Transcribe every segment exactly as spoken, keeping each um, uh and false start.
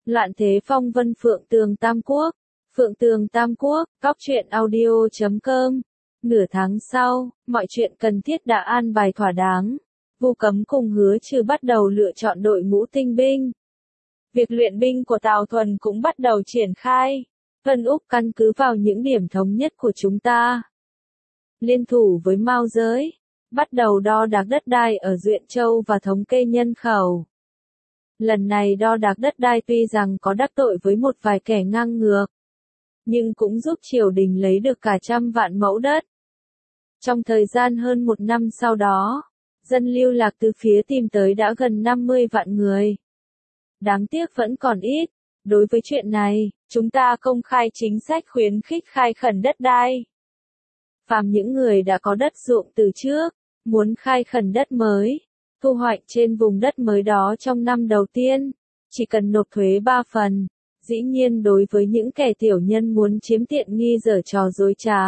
Loạn thế phong vân Phượng Tường Tam Quốc. Phượng Tường Tam Quốc, cóc truyện audio chấm com. Nửa tháng sau, mọi chuyện cần thiết đã an bài thỏa đáng. Vu Cấm cùng Hứa Trừ bắt đầu lựa chọn đội ngũ tinh binh. Việc luyện binh của Tào Thuần cũng bắt đầu triển khai. Vân Úc căn cứ vào những điểm thống nhất của chúng ta, liên thủ với Mao Giới, bắt đầu đo đạc đất đai ở Duyện Châu và thống kê nhân khẩu. Lần này đo đạc đất đai tuy rằng có đắc tội với một vài kẻ ngang ngược, nhưng cũng giúp triều đình lấy được cả trăm vạn mẫu đất. Trong thời gian hơn một năm sau đó, dân lưu lạc từ phía tìm tới đã gần năm mươi vạn người. Đáng tiếc vẫn còn ít. Đối với chuyện này, chúng ta công khai chính sách khuyến khích khai khẩn đất đai. Phàm những người đã có đất ruộng từ trước, muốn khai khẩn đất mới, thu hoạch trên vùng đất mới đó trong năm đầu tiên, chỉ cần nộp thuế ba phần. Dĩ nhiên đối với những kẻ tiểu nhân muốn chiếm tiện nghi giở trò dối trá,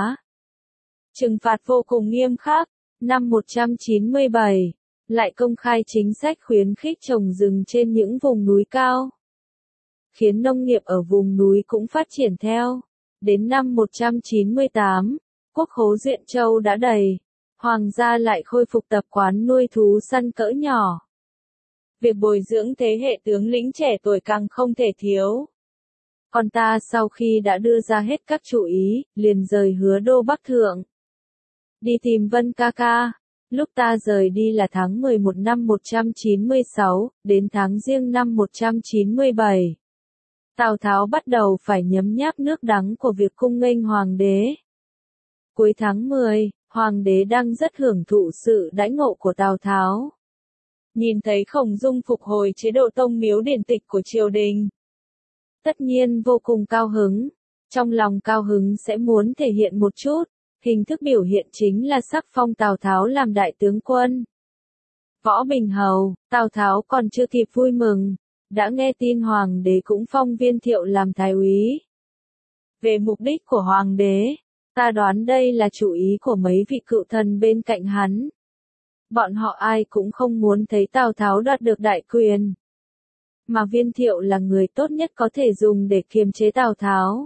trừng phạt vô cùng nghiêm khắc. Năm một trăm chín mươi bảy, lại công khai chính sách khuyến khích trồng rừng trên những vùng núi cao, khiến nông nghiệp ở vùng núi cũng phát triển theo. Đến năm một trăm chín mươi tám, quốc khố Duyện Châu đã đầy, hoàng gia lại khôi phục tập quán nuôi thú săn cỡ nhỏ. Việc bồi dưỡng thế hệ tướng lĩnh trẻ tuổi càng không thể thiếu. Còn ta sau khi đã đưa ra hết các chủ ý, liền rời Hứa Đô Bắc Thượng, đi tìm Vân ca ca. Lúc ta rời đi là tháng mười một năm một trăm chín mươi sáu, đến tháng Giêng năm một trăm chín mươi bảy. Tào Tháo bắt đầu phải nhấm nháp nước đắng của việc cung nghênh hoàng đế. Cuối tháng mười, hoàng đế đang rất hưởng thụ sự đãi ngộ của Tào Tháo. Nhìn thấy Khổng Dung phục hồi chế độ tông miếu điển tịch của triều đình, tất nhiên vô cùng cao hứng. Trong lòng cao hứng sẽ muốn thể hiện một chút, hình thức biểu hiện chính là sắc phong Tào Tháo làm đại tướng quân, Võ Bình Hầu. Tào Tháo còn chưa kịp vui mừng, đã nghe tin hoàng đế cũng phong Viên Thiệu làm thái úy. Về mục đích của hoàng đế, ta đoán đây là chủ ý của mấy vị cựu thần bên cạnh hắn. Bọn họ ai cũng không muốn thấy Tào Tháo đoạt được đại quyền, mà Viên Thiệu là người tốt nhất có thể dùng để kiềm chế Tào Tháo.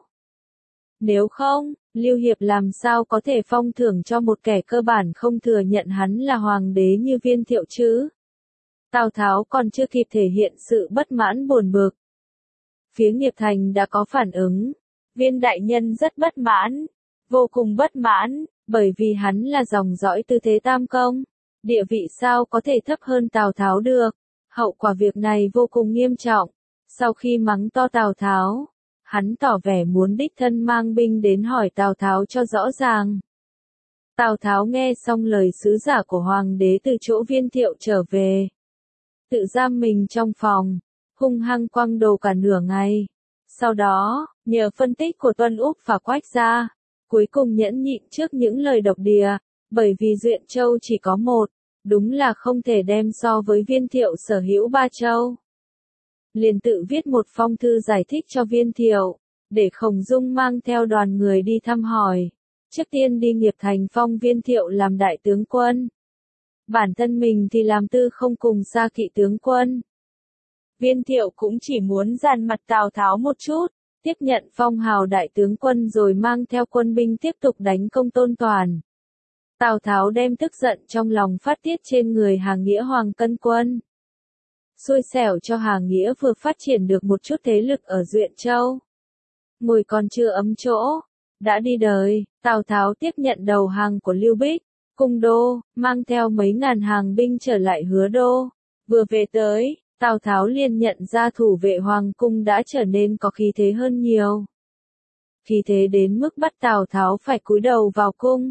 Nếu không, Lưu Hiệp làm sao có thể phong thưởng cho một kẻ cơ bản không thừa nhận hắn là hoàng đế như Viên Thiệu chứ? Tào Tháo còn chưa kịp thể hiện sự bất mãn buồn bực, phía Nghiệp Thành đã có phản ứng. Viên đại nhân rất bất mãn, vô cùng bất mãn, bởi vì hắn là dòng dõi Tư Thế Tam Công, địa vị sao có thể thấp hơn Tào Tháo được. Hậu quả việc này vô cùng nghiêm trọng. Sau khi mắng to Tào Tháo, hắn tỏ vẻ muốn đích thân mang binh đến hỏi Tào Tháo cho rõ ràng. Tào Tháo nghe xong lời sứ giả của hoàng đế từ chỗ Viên Thiệu trở về, tự giam mình trong phòng, hung hăng quăng đồ cả nửa ngày. Sau đó, nhờ phân tích của Tuân Úc và Quách gia, cuối cùng nhẫn nhịn trước những lời độc địa, bởi vì Duyện Châu chỉ có một, đúng là không thể đem so với Viên Thiệu sở hữu ba châu. Liền tự viết một phong thư giải thích cho Viên Thiệu, để Khổng Dung mang theo đoàn người đi thăm hỏi. Trước tiên đi Nghiệp Thành phong Viên Thiệu làm đại tướng quân, bản thân mình thì làm tư không cùng xa kỵ tướng quân. Viên Thiệu cũng chỉ muốn dàn mặt Tào Tháo một chút, tiếp nhận phong hào đại tướng quân rồi mang theo quân binh tiếp tục đánh công Tôn Toàn. Tào Tháo đem tức giận trong lòng phát tiết trên người Hà Nghĩa Hoàng Cân Quân. Xui xẻo cho Hà Nghĩa vừa phát triển được một chút thế lực ở Duyện Châu, ngồi còn chưa ấm chỗ, đã đi đời. Tào Tháo tiếp nhận đầu hàng của Lưu Bích, Cung Đô, mang theo mấy ngàn hàng binh trở lại Hứa Đô. Vừa về tới, Tào Tháo liền nhận ra thủ vệ hoàng cung đã trở nên có khí thế hơn nhiều. Khí thế đến mức bắt Tào Tháo phải cúi đầu vào cung.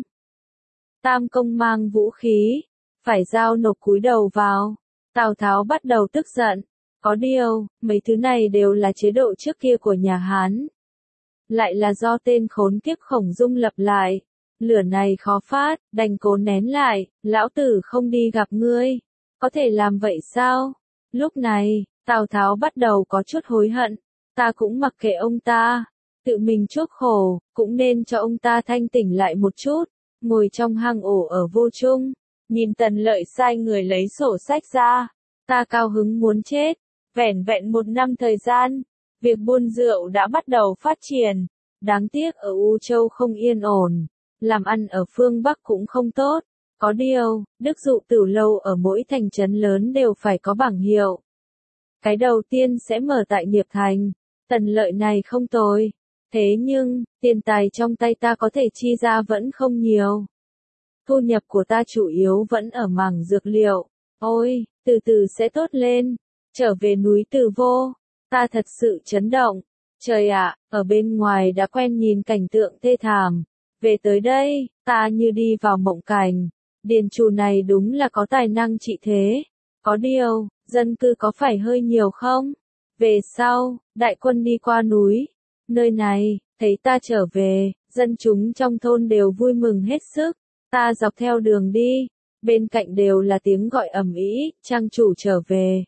Tam Công mang vũ khí, phải giao nộp cúi đầu vào. Tào Tháo bắt đầu tức giận. Có điều, mấy thứ này đều là chế độ trước kia của nhà Hán, lại là do tên khốn kiếp Khổng Dung lập lại. Lửa này khó phát, đành cố nén lại. Lão tử không đi gặp ngươi, có thể làm vậy sao? Lúc này, Tào Tháo bắt đầu có chút hối hận. Ta cũng mặc kệ ông ta, tự mình chuốc khổ, cũng nên cho ông ta thanh tỉnh lại một chút. Ngồi trong hang ổ ở Vô Trung, nhìn Tần Lợi sai người lấy sổ sách ra, ta cao hứng muốn chết. Vẻn vẹn một năm thời gian, Việc buôn rượu đã bắt đầu phát triển. Đáng tiếc ở U Châu không yên ổn. Làm ăn ở phương Bắc cũng không tốt. Có điều, Đức Dụ Tửu Lâu ở mỗi thành trấn lớn đều phải có bảng hiệu. Cái đầu tiên sẽ mở tại Nghiệp Thành. Tần lợi này không tồi. Thế nhưng, tiền tài trong tay ta có thể chi ra vẫn không nhiều. Thu nhập của ta chủ yếu vẫn ở mảng dược liệu. Ôi, từ từ sẽ tốt lên. Trở về núi Từ Vô, ta thật sự chấn động. Trời ạ, ở bên ngoài đã quen nhìn cảnh tượng thê thảm. Về tới đây, ta như đi vào mộng cảnh. Điền chủ này đúng là có tài năng trị thế. Có điều, dân cư có phải hơi nhiều không? Về sau, đại quân đi qua núi. Nơi này, thấy ta trở về, dân chúng trong thôn đều vui mừng hết sức. Ta dọc theo đường đi, bên cạnh đều là tiếng gọi ầm ĩ, trang chủ trở về.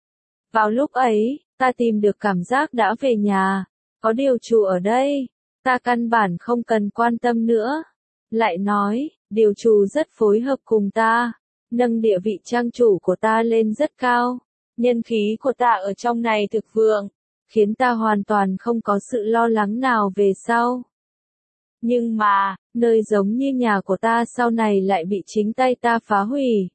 Vào lúc ấy, ta tìm được cảm giác đã về nhà. Có điều chủ ở đây, ta căn bản không cần quan tâm nữa. Lại nói, điều chủ rất phối hợp cùng ta, nâng địa vị trang chủ của ta lên rất cao. Nhân khí của ta ở trong này thực vượng, khiến ta hoàn toàn không có sự lo lắng nào về sau. Nhưng mà, nơi giống như nhà của ta sau này lại bị chính tay ta phá hủy.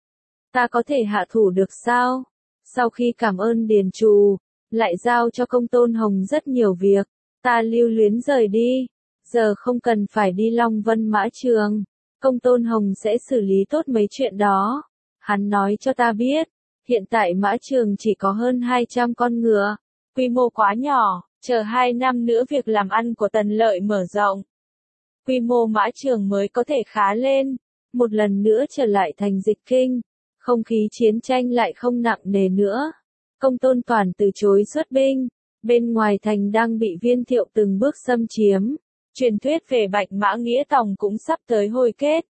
Ta có thể hạ thủ được sao? Sau khi cảm ơn Điền Trù, lại giao cho Công Tôn Hồng rất nhiều việc, ta lưu luyến rời đi. Giờ không cần phải đi Long Vân Mã Trường, Công Tôn Hồng sẽ xử lý tốt mấy chuyện đó. Hắn nói cho ta biết, hiện tại Mã Trường chỉ có hơn hai trăm con ngựa, quy mô quá nhỏ, chờ hai năm nữa việc làm ăn của Tần Lợi mở rộng. Quy mô Mã Trường mới có thể khá lên, một lần nữa trở lại thành Dịch Kinh, không khí chiến tranh lại không nặng nề nữa. Công Tôn Toàn từ chối xuất binh, bên ngoài thành đang bị Viên Thiệu từng bước xâm chiếm. Truyền thuyết về Bạch Mã Nghĩa Tòng cũng sắp tới hồi kết.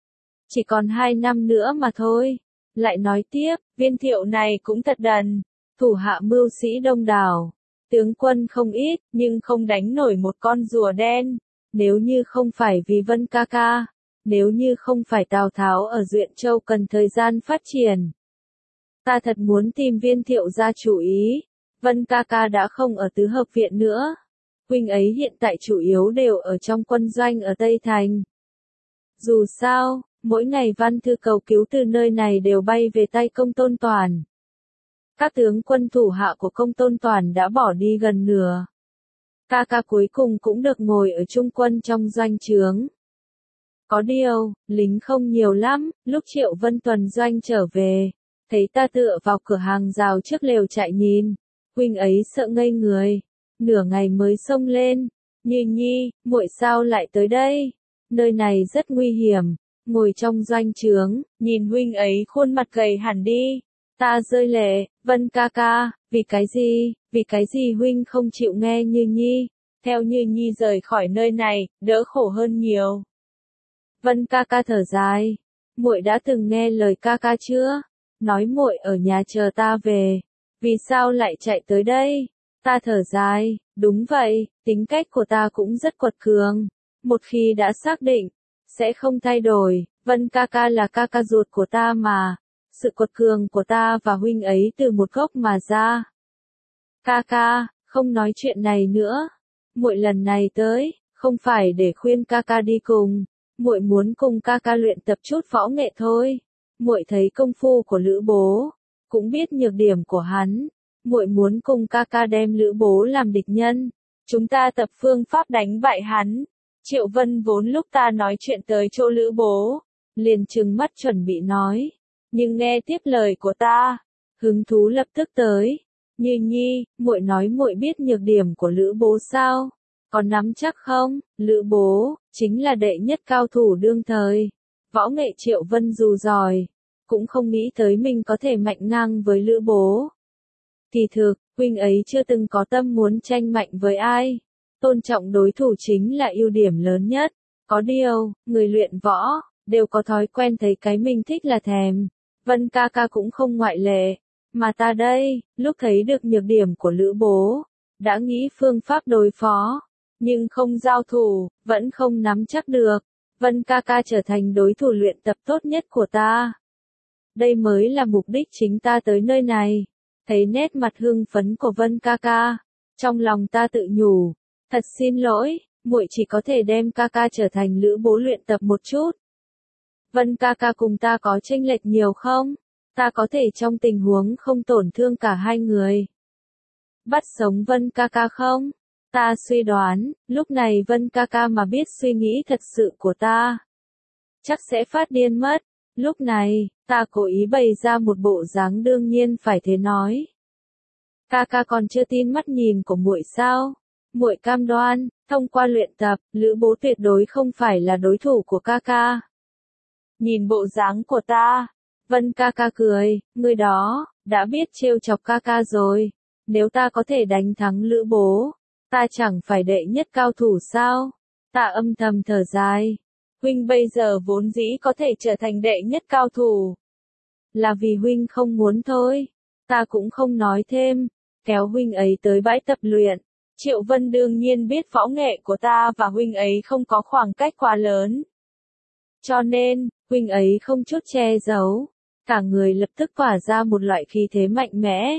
Chỉ còn hai năm nữa mà thôi. Lại nói tiếp, Viên Thiệu này cũng thật đần. Thủ hạ mưu sĩ đông đảo. Tướng quân không ít, nhưng không đánh nổi một con rùa đen. Nếu như không phải vì Vân ca ca. Nếu như không phải Tào Tháo ở Duyện Châu cần thời gian phát triển. Ta thật muốn tìm Viên Thiệu ra chủ ý. Vân ca ca đã không ở tứ hợp viện nữa. Huynh ấy hiện tại chủ yếu đều ở trong quân doanh ở Tây Thành. Dù sao, mỗi ngày văn thư cầu cứu từ nơi này đều bay về tay Công Tôn Toàn. Các tướng quân thủ hạ của Công Tôn Toàn đã bỏ đi gần nửa. Ca ca cuối cùng cũng được ngồi ở trung quân trong doanh trướng. Có điều, lính không nhiều lắm, lúc Triệu Vân tuần doanh trở về, thấy ta tựa vào cửa hàng rào trước lều chạy nhìn. Huynh ấy sợ ngây người. Nửa ngày mới xông lên, Như Nhi, muội sao lại tới đây? Nơi này rất nguy hiểm. Ngồi trong doanh trướng, nhìn huynh ấy khuôn mặt gầy hẳn đi. Ta rơi lệ, Vân ca ca, vì cái gì, vì cái gì huynh không chịu nghe Như Nhi? Theo Như Nhi rời khỏi nơi này, đỡ khổ hơn nhiều. Vân ca ca thở dài, muội đã từng nghe lời ca ca chưa? Nói muội ở nhà chờ ta về, vì sao lại chạy tới đây? Ta thở dài, đúng vậy, tính cách của ta cũng rất quật cường. Một khi đã xác định, sẽ không thay đổi. Vân ca ca là ca ca ruột của ta mà. Sự quật cường của ta và huynh ấy từ một gốc mà ra. Ca ca, không nói chuyện này nữa. Muội lần này tới, không phải để khuyên ca ca đi cùng. Muội muốn cùng ca ca luyện tập chút võ nghệ thôi. Muội thấy công phu của Lữ Bố, cũng biết nhược điểm của hắn. Muội muốn cùng ca ca đem Lữ Bố làm địch nhân. Chúng ta tập phương pháp đánh bại hắn. Triệu Vân vốn lúc ta nói chuyện tới chỗ Lữ Bố, liền trừng mắt chuẩn bị nói. Nhưng nghe tiếp lời của ta, hứng thú lập tức tới. Như Nhi, muội nói muội biết nhược điểm của Lữ Bố sao? Có nắm chắc không? Lữ Bố, chính là đệ nhất cao thủ đương thời. Võ nghệ Triệu Vân dù giỏi, cũng không nghĩ tới mình có thể mạnh ngang với Lữ Bố. Kỳ thực, huynh ấy chưa từng có tâm muốn tranh mạnh với ai. Tôn trọng đối thủ chính là ưu điểm lớn nhất. Có điều, người luyện võ, đều có thói quen thấy cái mình thích là thèm. Vân ca ca cũng không ngoại lệ. Mà ta đây, lúc thấy được nhược điểm của Lữ Bố, đã nghĩ phương pháp đối phó. Nhưng không giao thủ, vẫn không nắm chắc được. Vân ca ca trở thành đối thủ luyện tập tốt nhất của ta. Đây mới là mục đích chính ta tới nơi này. Thấy nét mặt hưng phấn của Vân ca ca, Trong lòng ta tự nhủ, thật xin lỗi, muội chỉ có thể đem ca ca trở thành lữ bố luyện tập một chút. Vân ca ca cùng ta có chênh lệch nhiều không? Ta có thể trong tình huống không tổn thương cả hai người. Bắt sống Vân ca ca không? Ta suy đoán, lúc này Vân ca ca mà biết suy nghĩ thật sự của ta, chắc sẽ phát điên mất. Lúc này, ta cố ý bày ra một bộ dáng đương nhiên phải thế nói. Ca ca còn chưa tin mắt nhìn của muội sao? Muội cam đoan, thông qua luyện tập, lữ bố tuyệt đối không phải là đối thủ của ca ca. Nhìn bộ dáng của ta, Vân ca ca cười, người đó, đã biết trêu chọc ca ca rồi. Nếu ta có thể đánh thắng lữ bố, ta chẳng phải đệ nhất cao thủ sao? Ta âm thầm thở dài. Huynh bây giờ vốn dĩ có thể trở thành đệ nhất cao thủ. Là vì huynh không muốn thôi. Ta cũng không nói thêm, kéo huynh ấy tới bãi tập luyện. Triệu Vân đương nhiên biết võ nghệ của ta và huynh ấy không có khoảng cách quá lớn. Cho nên, huynh ấy không chút che giấu, cả người lập tức tỏa ra một loại khí thế mạnh mẽ.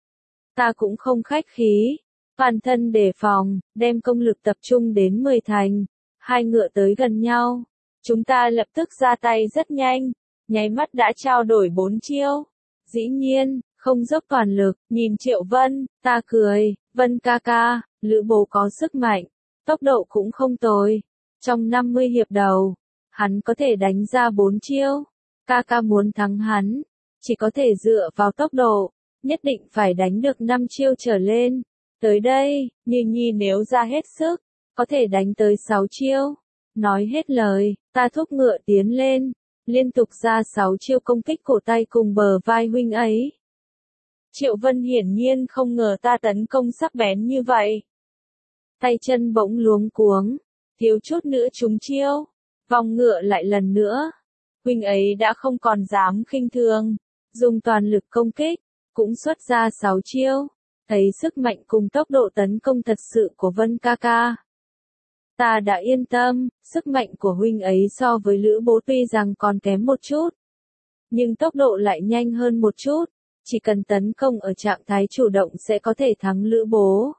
Ta cũng không khách khí, toàn thân đề phòng, đem công lực tập trung đến mười thành, hai ngựa tới gần nhau. Chúng ta lập tức ra tay rất nhanh, nháy mắt đã trao đổi bốn chiêu. Dĩ nhiên, không dốc toàn lực, nhìn Triệu Vân, ta cười, Vân ca ca, lữ bố có sức mạnh, tốc độ cũng không tồi. Trong năm mươi hiệp đầu, hắn có thể đánh ra bốn chiêu. Ca ca muốn thắng hắn, chỉ có thể dựa vào tốc độ, nhất định phải đánh được năm chiêu trở lên. Tới đây, Như Nhi nếu ra hết sức, có thể đánh tới sáu chiêu. Nói hết lời, ta thúc ngựa tiến lên, liên tục ra sáu chiêu công kích cổ tay cùng bờ vai huynh ấy. Triệu Vân hiển nhiên không ngờ ta tấn công sắc bén như vậy. Tay chân bỗng luống cuống, thiếu chút nữa trúng chiêu, vòng ngựa lại lần nữa. Huynh ấy đã không còn dám khinh thường, dùng toàn lực công kích, cũng xuất ra sáu chiêu. Thấy sức mạnh cùng tốc độ tấn công thật sự của Vân ca ca, ta đã yên tâm. Sức mạnh của huynh ấy so với lữ bố tuy rằng còn kém một chút, nhưng tốc độ lại nhanh hơn một chút. Chỉ cần tấn công ở trạng thái chủ động sẽ có thể thắng lữ bố.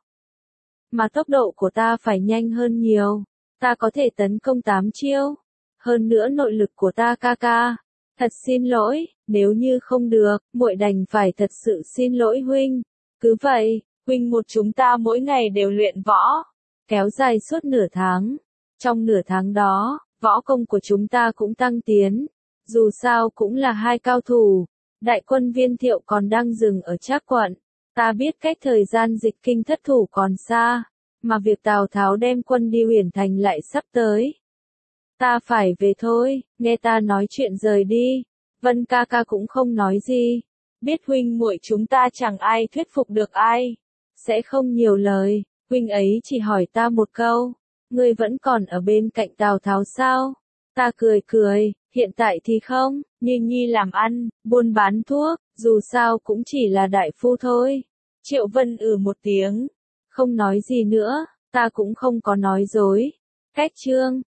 Mà tốc độ của ta phải nhanh hơn nhiều, ta có thể tấn công tám chiêu. Hơn nữa nội lực của ta ca ca. Thật xin lỗi, nếu như không được, muội đành phải thật sự xin lỗi huynh. Cứ vậy, huynh một chúng ta mỗi ngày đều luyện võ, kéo dài suốt nửa tháng. Trong nửa tháng đó, võ công của chúng ta cũng tăng tiến. Dù sao cũng là hai cao thủ. Đại quân Viên Thiệu còn đang dừng ở Trác quận. Ta biết cách thời gian dịch kinh thất thủ còn xa, mà việc Tào Tháo đem quân đi Huyền Thành lại sắp tới. Ta phải về thôi, nghe ta nói chuyện rời đi. Vân ca ca cũng không nói gì. Biết huynh muội chúng ta chẳng ai thuyết phục được ai. Sẽ không nhiều lời, huynh ấy chỉ hỏi ta một câu. Ngươi vẫn còn ở bên cạnh Tào Tháo sao? Ta cười cười, hiện tại thì không, Như Nhi làm ăn, buôn bán thuốc, dù sao cũng chỉ là đại phu thôi. Triệu Vân ừ một tiếng, không nói gì nữa, ta cũng không có nói dối. Cách chương